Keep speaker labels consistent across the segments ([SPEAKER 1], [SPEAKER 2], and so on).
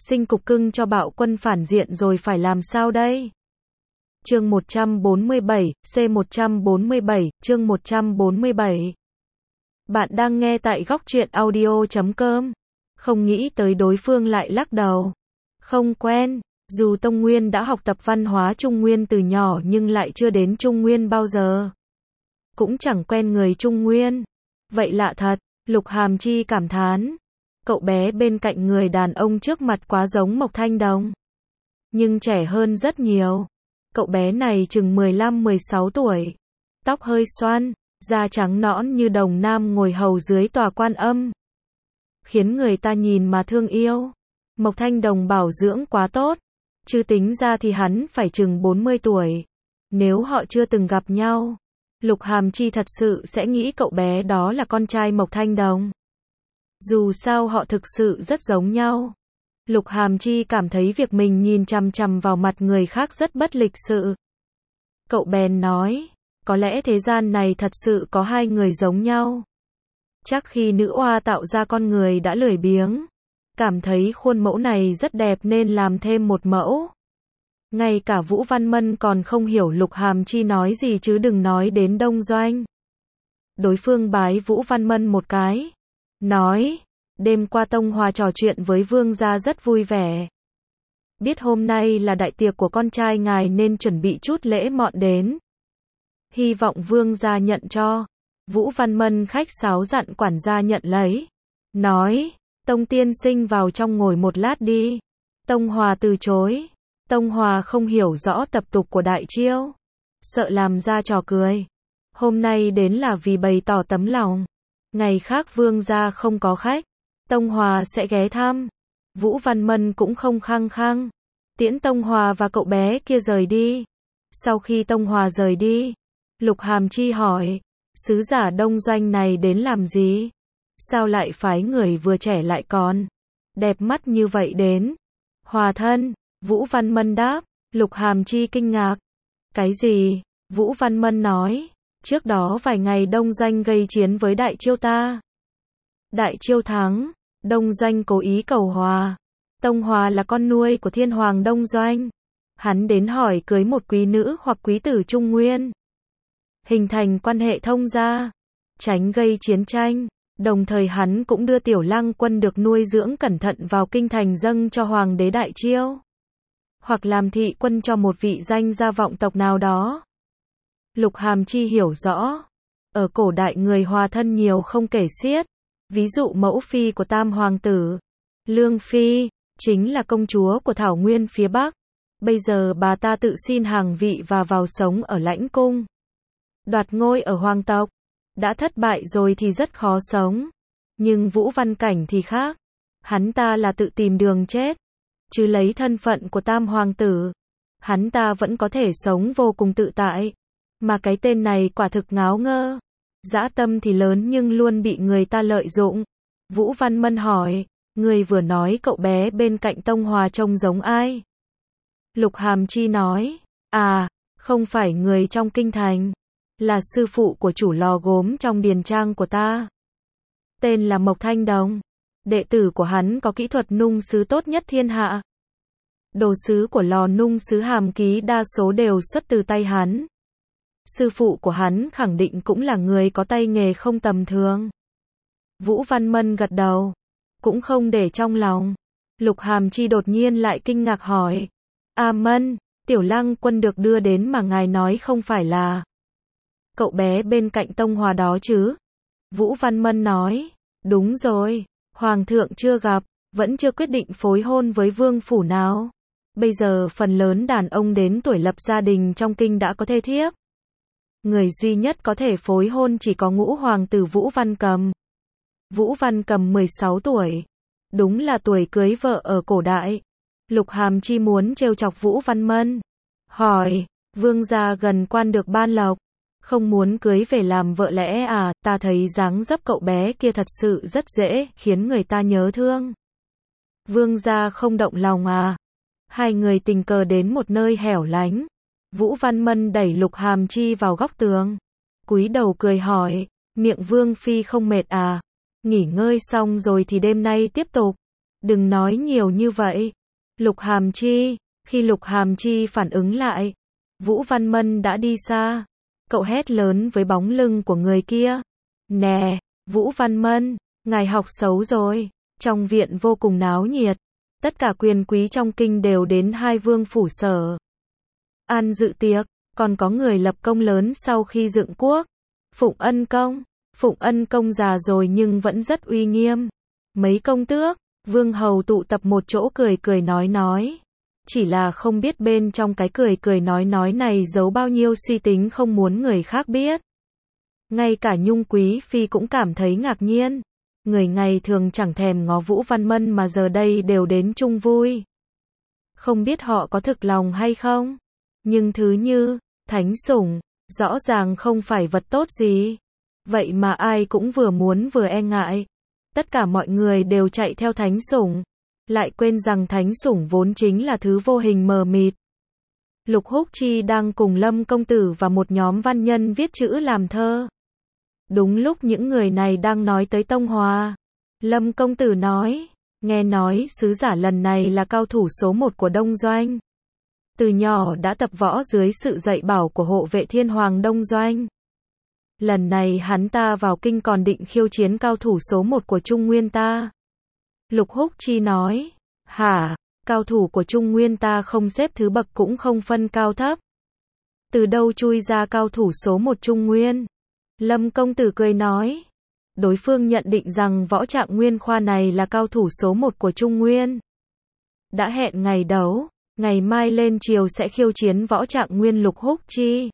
[SPEAKER 1] sinh cục cưng cho bạo quân phản diện rồi phải làm sao đây? Chương 147, C147, chương 147. Bạn đang nghe tại góc truyện audio.com. Không nghĩ tới đối phương lại lắc đầu. Không quen, dù Tông Nguyên đã học tập văn hóa Trung Nguyên từ nhỏ nhưng lại chưa đến Trung Nguyên bao giờ. Cũng chẳng quen người Trung Nguyên. Vậy lạ thật, Lục Hàm Chi cảm thán. Cậu bé bên cạnh người đàn ông trước mặt quá giống Mộc Thanh Đồng. Nhưng trẻ hơn rất nhiều. Cậu bé này chừng 15-16 tuổi. Tóc hơi xoăn, da trắng nõn như đồng nam ngồi hầu dưới tòa Quan Âm. Khiến người ta nhìn mà thương yêu. Mộc Thanh Đồng bảo dưỡng quá tốt. Chứ tính ra thì hắn phải chừng 40 tuổi. Nếu họ chưa từng gặp nhau, Lục Hàm Chi thật sự sẽ nghĩ cậu bé đó là con trai Mộc Thanh Đồng. Dù sao họ thực sự rất giống nhau. Lục Hàm Chi cảm thấy việc mình nhìn chằm chằm vào mặt người khác rất bất lịch sự. Cậu bèn nói, có lẽ thế gian này thật sự có hai người giống nhau. Chắc khi nữ oa tạo ra con người đã lười biếng. Cảm thấy khuôn mẫu này rất đẹp nên làm thêm một mẫu. Ngay cả Vũ Văn Mân còn không hiểu Lục Hàm Chi nói gì chứ đừng nói đến Đông Doanh. Đối phương bái Vũ Văn Mân một cái. Nói, đêm qua Tông Hòa trò chuyện với vương gia rất vui vẻ. Biết hôm nay là đại tiệc của con trai ngài nên chuẩn bị chút lễ mọn đến. Hy vọng vương gia nhận cho. Vũ Văn Mân khách sáo dặn quản gia nhận lấy. Nói, Tông tiên sinh vào trong ngồi một lát đi. Tông Hòa từ chối. Tông Hòa không hiểu rõ tập tục của Đại Chiêu. Sợ làm ra trò cười. Hôm nay đến là vì bày tỏ tấm lòng. Ngày khác vương gia không có khách. Tông Hòa sẽ ghé thăm. Vũ Văn Mân cũng không khăng khăng. Tiễn Tông Hòa và cậu bé kia rời đi. Sau khi Tông Hòa rời đi, Lục Hàm Chi hỏi, sứ giả Đông Doanh này đến làm gì? Sao lại phái người vừa trẻ lại còn đẹp mắt như vậy đến? Hòa thân, Vũ Văn Mân đáp. Lục Hàm Chi kinh ngạc. Cái gì? Vũ Văn Mân nói, trước đó vài ngày Đông Doanh gây chiến với Đại Chiêu ta. Đại Chiêu thắng, Đông Doanh cố ý cầu hòa. Tông Hòa là con nuôi của Thiên Hoàng Đông Doanh. Hắn đến hỏi cưới một quý nữ hoặc quý tử Trung Nguyên. Hình thành quan hệ thông gia, tránh gây chiến tranh. Đồng thời hắn cũng đưa Tiểu Lăng Quân được nuôi dưỡng cẩn thận vào kinh thành dâng cho Hoàng đế Đại Chiêu. Hoặc làm thị quân cho một vị danh gia vọng tộc nào đó. Lục Hàm Chi hiểu rõ. Ở cổ đại người hòa thân nhiều không kể xiết. Ví dụ mẫu phi của Tam Hoàng tử, Lương Phi, chính là công chúa của Thảo Nguyên phía Bắc. Bây giờ bà ta tự xin hàng vị và vào sống ở lãnh cung. Đoạt ngôi ở hoàng tộc. Đã thất bại rồi thì rất khó sống. Nhưng Vũ Văn Cảnh thì khác. Hắn ta là tự tìm đường chết. Chứ lấy thân phận của Tam Hoàng tử, hắn ta vẫn có thể sống vô cùng tự tại. Mà cái tên này quả thực ngáo ngơ. Dã tâm thì lớn nhưng luôn bị người ta lợi dụng. Vũ Văn Mân hỏi, người vừa nói cậu bé bên cạnh Tông Hòa trông giống ai? Lục Hàm Chi nói, à, không phải người trong kinh thành. Là sư phụ của chủ lò gốm trong điền trang của ta. Tên là Mộc Thanh Đồng. Đệ tử của hắn có kỹ thuật nung sứ tốt nhất thiên hạ. Đồ sứ của lò nung sứ Hàm Ký đa số đều xuất từ tay hắn. Sư phụ của hắn khẳng định cũng là người có tay nghề không tầm thường. Vũ Văn Mân gật đầu. Cũng không để trong lòng. Lục Hàm Chi đột nhiên lại kinh ngạc hỏi. A Mân, Tiểu Lăng Quân được đưa đến mà ngài nói không phải là cậu bé bên cạnh Tông Hòa đó chứ? Vũ Văn Mân nói. Đúng rồi. Hoàng thượng chưa gặp, vẫn chưa quyết định phối hôn với vương phủ nào. Bây giờ phần lớn đàn ông đến tuổi lập gia đình trong kinh đã có thê thiếp. Người duy nhất có thể phối hôn chỉ có ngũ hoàng tử Vũ Văn Cầm. Vũ Văn Cầm 16 tuổi. Đúng là tuổi cưới vợ ở cổ đại. Lục Hàm Chi muốn trêu chọc Vũ Văn Mân. Hỏi, vương gia gần quan được ban lộc. Không muốn cưới về làm vợ lẽ à? Ta thấy dáng dấp cậu bé kia thật sự rất dễ, khiến người ta nhớ thương. Vương gia không động lòng à? Hai người tình cờ đến một nơi hẻo lánh. Vũ Văn Mân đẩy Lục Hàm Chi vào góc tường. Cúi đầu cười hỏi, miệng Vương Phi không mệt à? Nghỉ ngơi xong rồi thì đêm nay tiếp tục. Đừng nói nhiều như vậy. Lục Hàm Chi, khi Lục Hàm Chi phản ứng lại, Vũ Văn Mân đã đi xa. Cậu hét lớn với bóng lưng của người kia. Nè, Vũ Văn Mân, ngài học xấu rồi. Trong viện vô cùng náo nhiệt. Tất cả quyền quý trong kinh đều đến hai vương phủ Sở An dự tiệc, còn có người lập công lớn sau khi dựng quốc. Phụng Ân Công già rồi nhưng vẫn rất uy nghiêm. Mấy công tước, vương hầu tụ tập một chỗ cười cười nói. Chỉ là không biết bên trong cái cười cười nói này giấu bao nhiêu suy tính không muốn người khác biết. Ngay cả Nhung Quý Phi cũng cảm thấy ngạc nhiên. Người ngày thường chẳng thèm ngó Vũ Văn Mân mà giờ đây đều đến chung vui. Không biết họ có thực lòng hay không? Nhưng thứ như thánh sủng, rõ ràng không phải vật tốt gì. Vậy mà ai cũng vừa muốn vừa e ngại. Tất cả mọi người đều chạy theo thánh sủng, lại quên rằng thánh sủng vốn chính là thứ vô hình mờ mịt. Lục Húc Chi đang cùng Lâm công tử và một nhóm văn nhân viết chữ làm thơ. Đúng lúc những người này đang nói tới Tông Hòa, Lâm công tử nói, nghe nói sứ giả lần này là cao thủ số 1 của Đông Doanh. Từ nhỏ đã tập võ dưới sự dạy bảo của hộ vệ thiên hoàng Đông Doanh. Lần này hắn ta vào kinh còn định khiêu chiến cao thủ số 1 của Trung Nguyên ta. Lục Húc Chi nói, hả, cao thủ của Trung Nguyên ta không xếp thứ bậc cũng không phân cao thấp. Từ đâu chui ra cao thủ số 1 Trung Nguyên? Lâm công tử cười nói, đối phương nhận định rằng võ trạng nguyên khoa này là cao thủ số 1 của Trung Nguyên. Đã hẹn ngày đấu, ngày mai lên chiều sẽ khiêu chiến võ trạng nguyên Lục Húc Chi.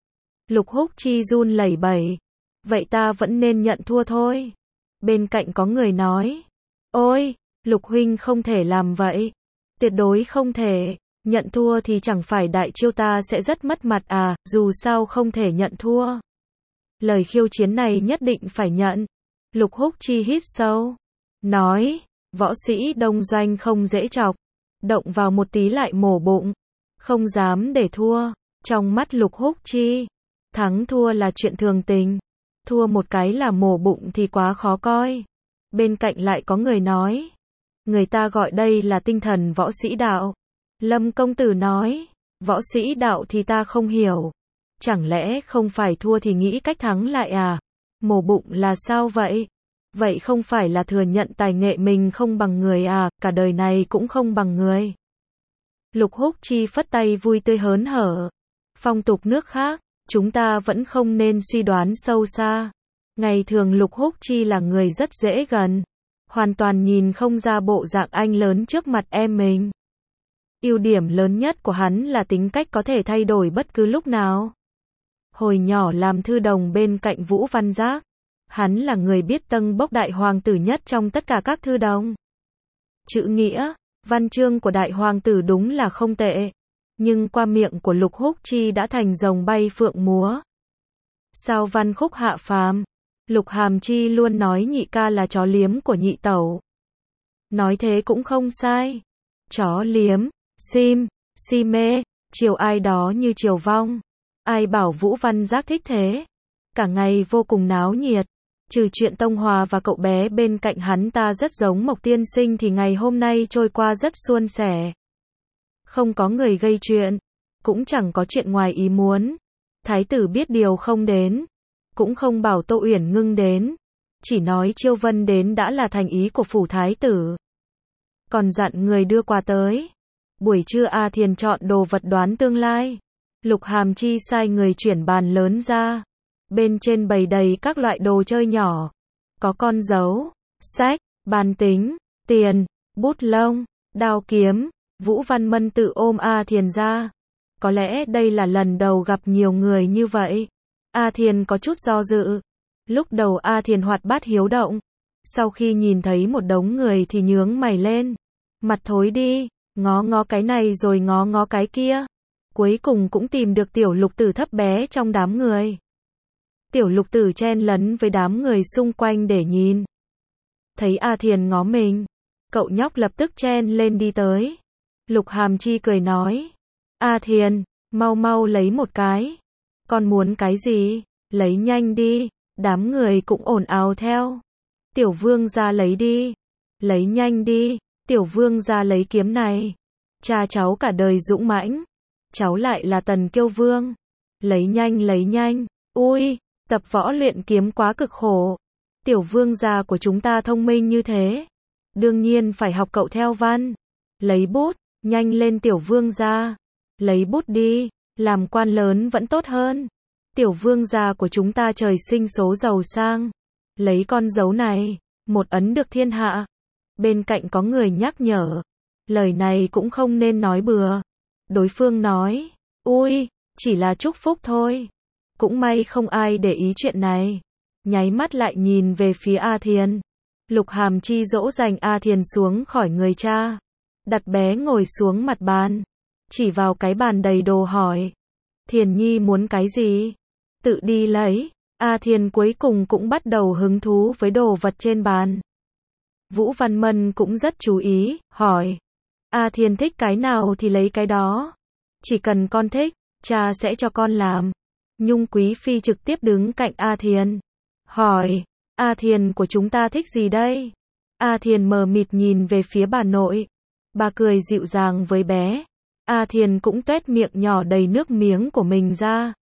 [SPEAKER 1] Lục Húc Chi run lẩy bẩy, vậy ta vẫn nên nhận thua thôi. Bên cạnh có người nói, ôi, Lục huynh không thể làm vậy. Tuyệt đối không thể, nhận thua thì chẳng phải đại chiêu ta sẽ rất mất mặt à, dù sao không thể nhận thua. Lời khiêu chiến này nhất định phải nhận. Lục Húc Chi hít sâu, nói, võ sĩ Đông Doanh không dễ chọc, động vào một tí lại mổ bụng, không dám để thua. Trong mắt Lục Húc Chi, thắng thua là chuyện thường tình, thua một cái là mổ bụng thì quá khó coi. Bên cạnh lại có người nói, người ta gọi đây là tinh thần võ sĩ đạo. Lâm công tử nói, võ sĩ đạo thì ta không hiểu. Chẳng lẽ không phải thua thì nghĩ cách thắng lại à? Mổ bụng là sao vậy? Vậy không phải là thừa nhận tài nghệ mình không bằng người à, cả đời này cũng không bằng người. Lục Húc Chi phất tay vui tươi hớn hở. Phong tục nước khác, chúng ta vẫn không nên suy đoán sâu xa. Ngày thường Lục Húc Chi là người rất dễ gần. Hoàn toàn nhìn không ra bộ dạng anh lớn trước mặt em mình. Ưu điểm lớn nhất của hắn là tính cách có thể thay đổi bất cứ lúc nào. Hồi nhỏ làm thư đồng bên cạnh Vũ Văn Giác, hắn là người biết tâng bốc đại hoàng tử nhất trong tất cả các thư đồng. Chữ nghĩa, văn chương của đại hoàng tử đúng là không tệ, nhưng qua miệng của Lục Húc Chi đã thành rồng bay phượng múa. Sao văn khúc hạ phàm, Lục Hàm Chi luôn nói nhị ca là chó liếm của nhị tẩu. Nói thế cũng không sai. Chó liếm, si mê, chiều ai đó như chiều vong. Ai bảo Vũ Văn Giác thích thế? Cả ngày vô cùng náo nhiệt. Trừ chuyện Tông Hòa và cậu bé bên cạnh hắn ta rất giống Mộc tiên sinh thì ngày hôm nay trôi qua rất suôn sẻ. Không có người gây chuyện, cũng chẳng có chuyện ngoài ý muốn. Thái tử biết điều không đến, cũng không bảo Tô Uyển Ngưng đến, chỉ nói Chiêu Vân đến đã là thành ý của phủ thái tử. Còn dặn người đưa quà tới. Buổi trưa A Thiền chọn đồ vật đoán tương lai. Lục Hàm Chi sai người chuyển bàn lớn ra. Bên trên bày đầy các loại đồ chơi nhỏ. Có con dấu, sách, bàn tính, tiền, bút lông, đao kiếm. Vũ Văn Mân tự ôm A Thiền ra. Có lẽ đây là lần đầu gặp nhiều người như vậy. A Thiền có chút do dự. Lúc đầu A Thiền hoạt bát hiếu động. Sau khi nhìn thấy một đống người thì nhướng mày lên. Mặt thối đi, ngó cái này rồi ngó cái kia. Cuối cùng cũng tìm được tiểu lục tử thấp bé trong đám người. Tiểu lục tử chen lấn với đám người xung quanh để nhìn. Thấy A Thiền ngó mình, cậu nhóc lập tức chen lên đi tới. Lục Hàm Chi cười nói, A Thiền, mau lấy một cái. Con muốn cái gì? Lấy nhanh đi. Đám người cũng ồn ào theo. Tiểu vương ra lấy đi. Lấy nhanh đi. Tiểu vương gia lấy kiếm này. Cha cháu cả đời dũng mãnh. Cháu lại là Tần Kiêu Vương. Lấy nhanh lấy nhanh. Ui, tập võ luyện kiếm quá cực khổ. Tiểu vương gia của chúng ta thông minh như thế. Đương nhiên phải học cậu theo văn. Lấy bút, nhanh lên tiểu vương gia. Lấy bút đi, làm quan lớn vẫn tốt hơn. Tiểu vương gia của chúng ta trời sinh số giàu sang. Lấy con dấu này, một ấn được thiên hạ. Bên cạnh có người nhắc nhở. Lời này cũng không nên nói bừa. Đối phương nói, ui, chỉ là chúc phúc thôi. Cũng may không ai để ý chuyện này. Nháy mắt lại nhìn về phía A Thiền. Lục Hàm Chi dỗ dành A Thiền xuống khỏi người cha. Đặt bé ngồi xuống mặt bàn. Chỉ vào cái bàn đầy đồ hỏi. Thiền Nhi muốn cái gì? Tự đi lấy. A Thiền cuối cùng cũng bắt đầu hứng thú với đồ vật trên bàn. Vũ Văn Mân cũng rất chú ý, hỏi. A Thiền thích cái nào thì lấy cái đó. Chỉ cần con thích, cha sẽ cho con làm. Nhung Quý Phi trực tiếp đứng cạnh A Thiền. Hỏi, A Thiền của chúng ta thích gì đây? A Thiền mờ mịt nhìn về phía bà nội. Bà cười dịu dàng với bé. A Thiền cũng tuét miệng nhỏ đầy nước miếng của mình ra.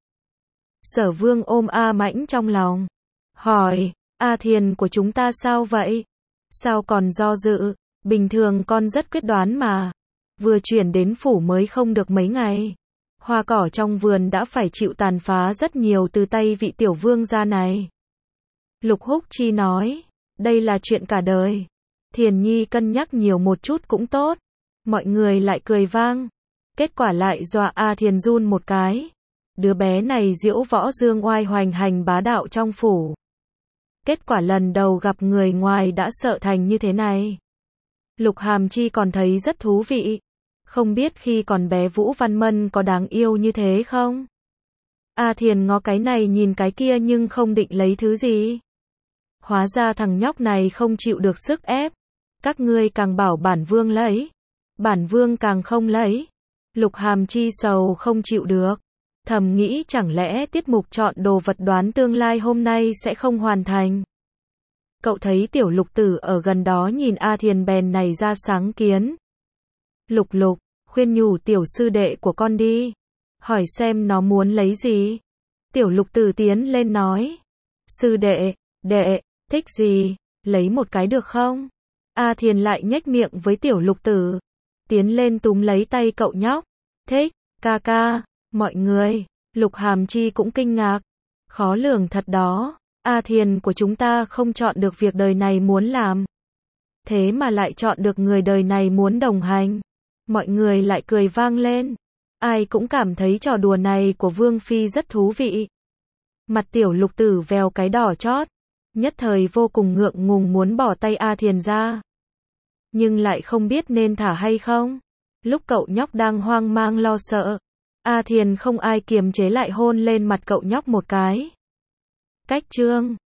[SPEAKER 1] Sở Vương ôm A Mãnh trong lòng. Hỏi, A Thiền của chúng ta sao vậy? Sao còn do dự? Bình thường con rất quyết đoán mà. Vừa chuyển đến phủ mới không được mấy ngày. Hoa cỏ trong vườn đã phải chịu tàn phá rất nhiều từ tay vị tiểu vương gia này. Lục Húc Chi nói, đây là chuyện cả đời. Thiền Nhi cân nhắc nhiều một chút cũng tốt. Mọi người lại cười vang. Kết quả lại dọa A Thiền run một cái. Đứa bé này diễu võ dương oai hoành hành bá đạo trong phủ. Kết quả lần đầu gặp người ngoài đã sợ thành như thế này. Lục Hàm Chi còn thấy rất thú vị. Không biết khi còn bé Vũ Văn Mân có đáng yêu như thế không? A Thiền ngó cái này nhìn cái kia nhưng không định lấy thứ gì. Hóa ra thằng nhóc này không chịu được sức ép. Các ngươi càng bảo bản vương lấy. Bản vương càng không lấy. Lục Hàm Chi sầu không chịu được. Thầm nghĩ chẳng lẽ tiết mục chọn đồ vật đoán tương lai hôm nay sẽ không hoàn thành. Cậu thấy tiểu lục tử ở gần đó nhìn A Thiền bèn này ra sáng kiến. Lục Lục, khuyên nhủ tiểu sư đệ của con đi. Hỏi xem nó muốn lấy gì. Tiểu lục tử tiến lên nói. Sư đệ, thích gì, lấy một cái được không? A Thiền lại nhếch miệng với tiểu lục tử. Tiến lên túm lấy tay cậu nhóc. Thích, ca ca, mọi người. Lục Hàm Chi cũng kinh ngạc. Khó lường thật đó. A Thiền của chúng ta không chọn được việc đời này muốn làm. Thế mà lại chọn được người đời này muốn đồng hành. Mọi người lại cười vang lên. Ai cũng cảm thấy trò đùa này của Vương Phi rất thú vị. Mặt tiểu lục tử vèo cái đỏ chót. Nhất thời vô cùng ngượng ngùng muốn bỏ tay A Thiền ra. Nhưng lại không biết nên thả hay không. Lúc cậu nhóc đang hoang mang lo sợ. A Thiền không ai kiềm chế lại hôn lên mặt cậu nhóc một cái. Cách chương